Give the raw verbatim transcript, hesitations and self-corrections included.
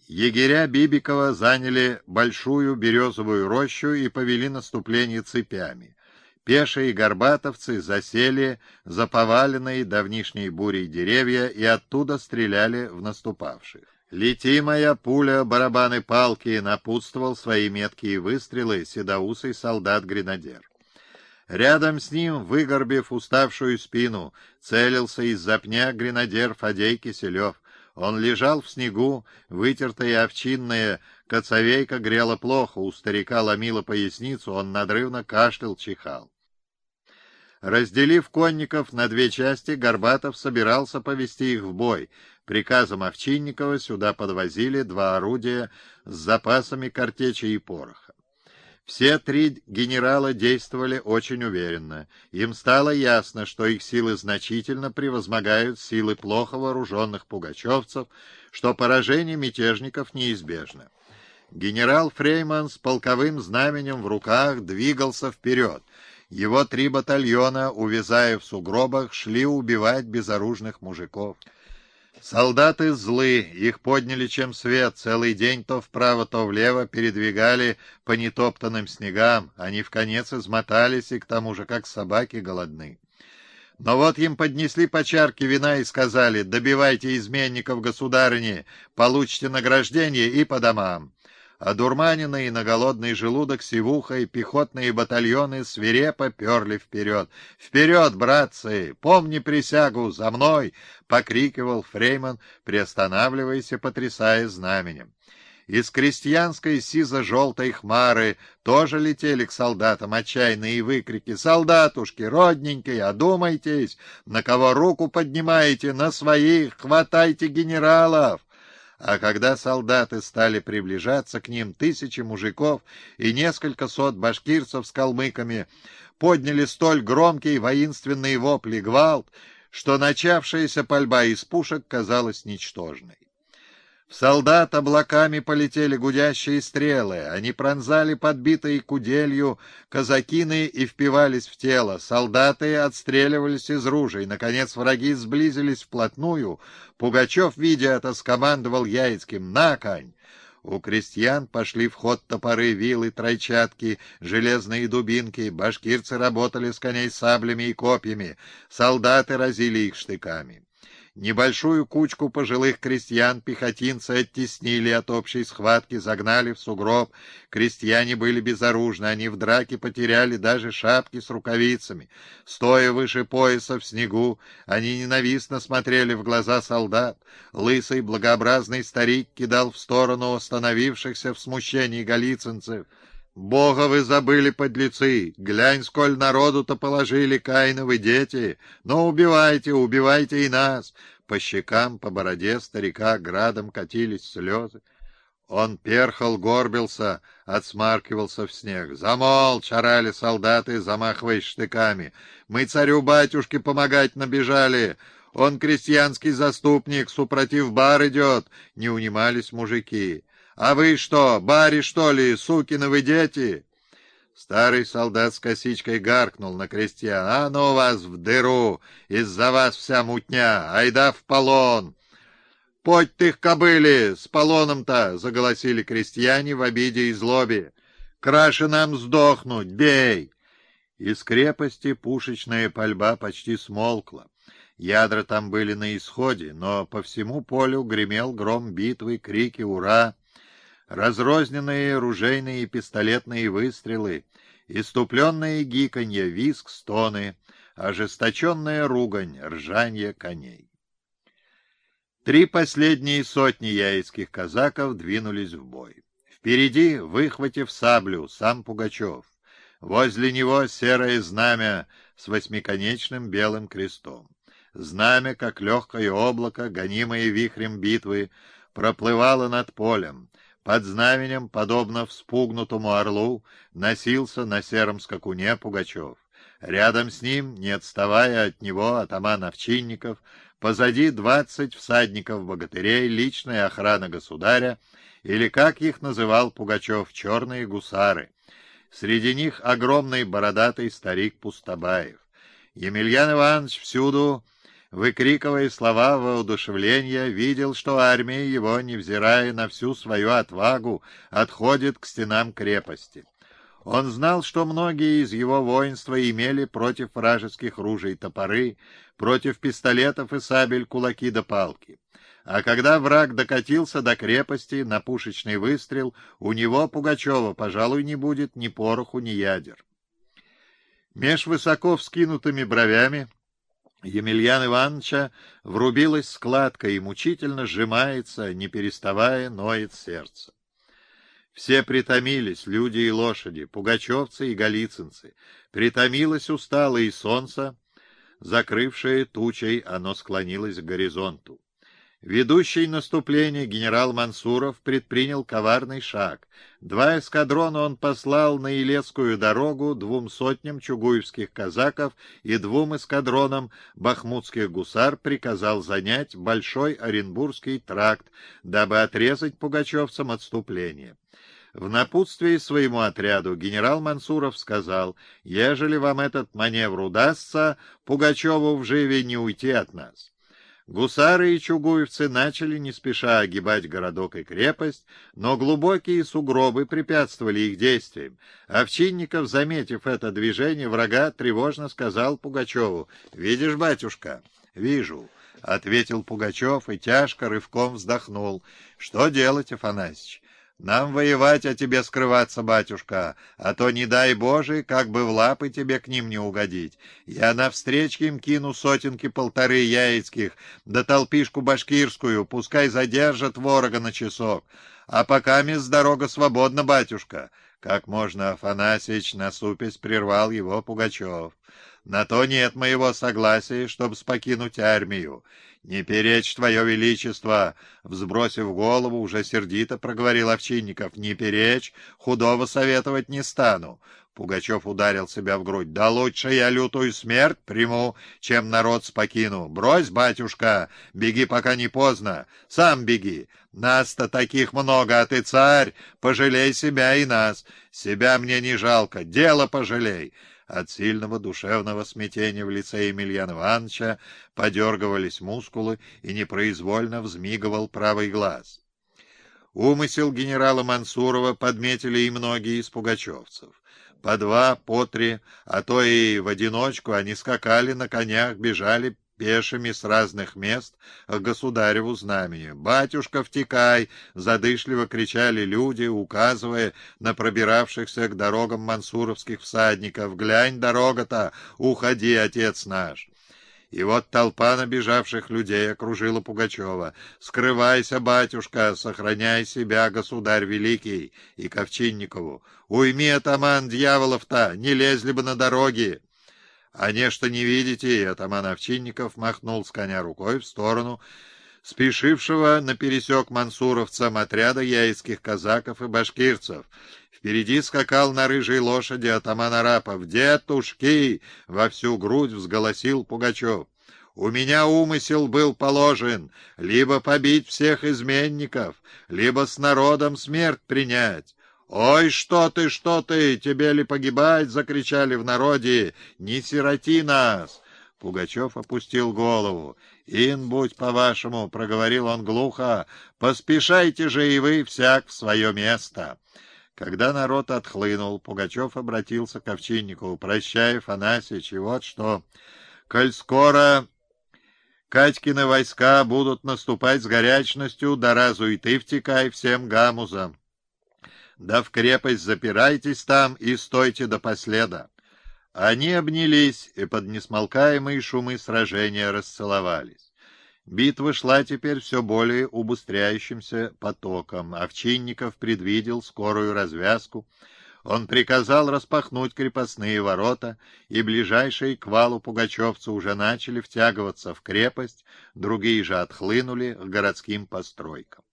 Егеря Бибикова заняли большую березовую рощу и повели наступление цепями. Пешие горбатовцы засели за поваленные давнишней бурей деревья и оттуда стреляли в наступавших. «Лети, моя пуля, барабаны палки!» — напутствовал свои меткие выстрелы седоусый солдат-гренадер. Рядом с ним, выгорбив уставшую спину, целился из-за пня гренадер Фадей Киселев. Он лежал в снегу, вытертая овчинная коцовейка грела плохо, у старика ломила поясницу, он надрывно кашлял, чихал. Разделив конников на две части, Горбатов собирался повести их в бой. Приказом Овчинникова сюда подвозили два орудия с запасами картечи и пороха. Все три генерала действовали очень уверенно. Им стало ясно, что их силы значительно превозмогают силы плохо вооруженных пугачевцев, что поражение мятежников неизбежно. Генерал Фрейман с полковым знаменем в руках двигался вперед. Его три батальона, увязая в сугробах, шли убивать безоружных мужиков. Солдаты злы, их подняли чем свет, целый день то вправо, то влево передвигали по нетоптанным снегам, они вконец измотались и к тому же как собаки голодны. Но вот им поднесли по чарке вина и сказали: «Добивайте изменников государыни, получите награждение и по домам». Одурманенные на голодный желудок сивухой пехотные батальоны свирепо перли вперед. «Вперед, братцы! Помни присягу! За мной!» — покрикивал Фрейман, приостанавливаясь и потрясая знаменем. Из крестьянской сизо-желтой хмары тоже летели к солдатам отчаянные выкрики: «Солдатушки, родненькие, одумайтесь! На кого руку поднимаете? На своих! Хватайте генералов!» А когда солдаты стали приближаться к ним, тысячи мужиков и несколько сот башкирцев с калмыками подняли столь громкий воинственный вопли гвалт, что начавшаяся пальба из пушек казалась ничтожной. В солдат облаками полетели гудящие стрелы, они пронзали подбитые куделью казакины и впивались в тело. Солдаты отстреливались из ружей. Наконец враги сблизились вплотную. Пугачев, видя это, скомандовал Яицким: «На конь!» У крестьян пошли в ход топоры, вилы, тройчатки, железные дубинки. Башкирцы работали с коней саблями и копьями. Солдаты разили их штыками. Небольшую кучку пожилых крестьян пехотинцы оттеснили от общей схватки, загнали в сугроб. Крестьяне были безоружны, они в драке потеряли даже шапки с рукавицами. Стоя выше пояса в снегу, они ненавистно смотрели в глаза солдат. Лысый благообразный старик кидал в сторону остановившихся в смущении голицынцев: «Бога вы забыли, подлецы! Глянь, сколь народу-то положили, Каиновы дети! Но убивайте, убивайте и нас!» По щекам, по бороде старика градом катились слезы. Он перхал, горбился, отсмаркивался в снег. «Замолчь!» — орали солдаты, замахиваясь штыками. «Мы царю-батюшке помогать набежали! Он крестьянский заступник, супротив бар идет!» — не унимались мужики. «А вы что, бари, что ли, сукины вы дети?» Старый солдат с косичкой гаркнул на крестьян: «А ну вас в дыру! Из-за вас вся мутня! Айда в полон!» «Подь ты к кобыле! С полоном-то!» — заголосили крестьяне в обиде и злобе. «Краше нам сдохнуть! Бей!» Из крепости пушечная пальба почти смолкла. Ядра там были на исходе, но по всему полю гремел гром битвы, крики «Ура!». Разрозненные ружейные и пистолетные выстрелы, иступленное гиканье, визг, стоны, ожесточенная ругань, ржанье коней. Три последние сотни яицких казаков двинулись в бой. Впереди, выхватив саблю, сам Пугачев. Возле него серое знамя с восьмиконечным белым крестом. Знамя, как легкое облако, гонимое вихрем битвы, проплывало над полем. Под знаменем, подобно вспугнутому орлу, носился на сером скакуне Пугачев. Рядом с ним, не отставая от него, атаман Овчинников, позади двадцать всадников-богатырей, личная охрана государя, или, как их называл Пугачев, черные гусары. Среди них огромный бородатый старик Пустобаев. Емельян Иванович всюду выкрикивая слова воодушевления, видел, что армия его, невзирая на всю свою отвагу, отходит к стенам крепости. Он знал, что многие из его воинства имели против вражеских ружей топоры, против пистолетов и сабель кулаки да палки. А когда враг докатился до крепости на пушечный выстрел, у него, Пугачева, пожалуй, не будет ни пороху, ни ядер. Меж высоко вскинутыми бровями Емельяна Ивановича врубилась складка и мучительно сжимается, не переставая, ноет сердце. Все притомились, люди и лошади, пугачевцы и голицынцы. Притомилось устало и солнце, закрывшее тучей, оно склонилось к горизонту. Ведущий наступление генерал Мансуров предпринял коварный шаг. Два эскадрона он послал на Илецкую дорогу двум сотням чугуевских казаков и двум эскадронам бахмутских гусар приказал занять Большой Оренбургский тракт, дабы отрезать пугачевцам отступление. В напутствии своему отряду генерал Мансуров сказал: «Ежели вам этот маневр удастся, Пугачеву в живе не уйти от нас». Гусары и чугуевцы начали не спеша огибать городок и крепость, но глубокие сугробы препятствовали их действиям. Овчинников, заметив это движение врага, тревожно сказал Пугачеву: «Видишь, батюшка?» «Вижу», — ответил Пугачев и тяжко рывком вздохнул. «Что делать, Афанасьич? Нам воевать, а тебе скрываться, батюшка, а то, не дай Боже, как бы в лапы тебе к ним не угодить. Я навстречу им кину сотенки полторы яицких, да толпишку башкирскую, пускай задержат ворога на часок. А пока мисс дорога свободна, батюшка». Как можно, Афанасьич, насупясь, прервал его Пугачев. «На то нет моего согласия, чтобы покинуть армию. Не перечь, твое величество!» Взбросив голову, уже сердито проговорил Овчинников. «Не перечь, худого советовать не стану». Пугачев ударил себя в грудь. «Да лучше я лютую смерть приму, чем народ спокину. Брось, батюшка, беги, пока не поздно. Сам беги. Нас-то таких много, а ты царь. Пожалей себя и нас. Себя мне не жалко. Дело пожалей». От сильного душевного смятения в лице Емельяна Ивановича подергивались мускулы и непроизвольно взмигивал правый глаз. Умысел генерала Мансурова подметили и многие из пугачевцев. По два, по три, а то и в одиночку они скакали на конях, бежали пешими с разных мест к государеву знамению. «Батюшка, втекай!» — задышливо кричали люди, указывая на пробиравшихся к дорогам мансуровских всадников. «Глянь, дорога-то! Уходи, отец наш!» И вот толпа набежавших людей окружила Пугачева. «Скрывайся, батюшка, сохраняй себя, государь великий!» И к Овчинникову: «Уйми, атаман, дьяволов-то, не лезли бы на дороги!» «А нечто не видите?» — и атаман Овчинников махнул с коня рукой в сторону спешившего напересек мансуровцам отряда яицких казаков и башкирцев. Впереди скакал на рыжей лошади атаман Арапов. «Дедушки!» — во всю грудь взголосил Пугачев. «У меня умысел был положен либо побить всех изменников, либо с народом смерть принять». «Ой, что ты, что ты, тебе ли погибать?» — закричали в народе. «Не сироти нас!» Пугачев опустил голову. «Ин, будь по-вашему», — проговорил он глухо, — «поспешайте же и вы всяк в свое место». Когда народ отхлынул, Пугачев обратился к Овчинникову: «Прощай, Афанасьич, и вот что, коль скоро Катькины войска будут наступать с горячностью, да разу и ты втекай всем гамузам. Да в крепость запирайтесь там и стойте до последа». Они обнялись и под несмолкаемые шумы сражения расцеловались. Битва шла теперь все более убыстряющимся потоком. Овчинников предвидел скорую развязку. Он приказал распахнуть крепостные ворота, и ближайшие к валу пугачевцы уже начали втягиваться в крепость, другие же отхлынули к городским постройкам.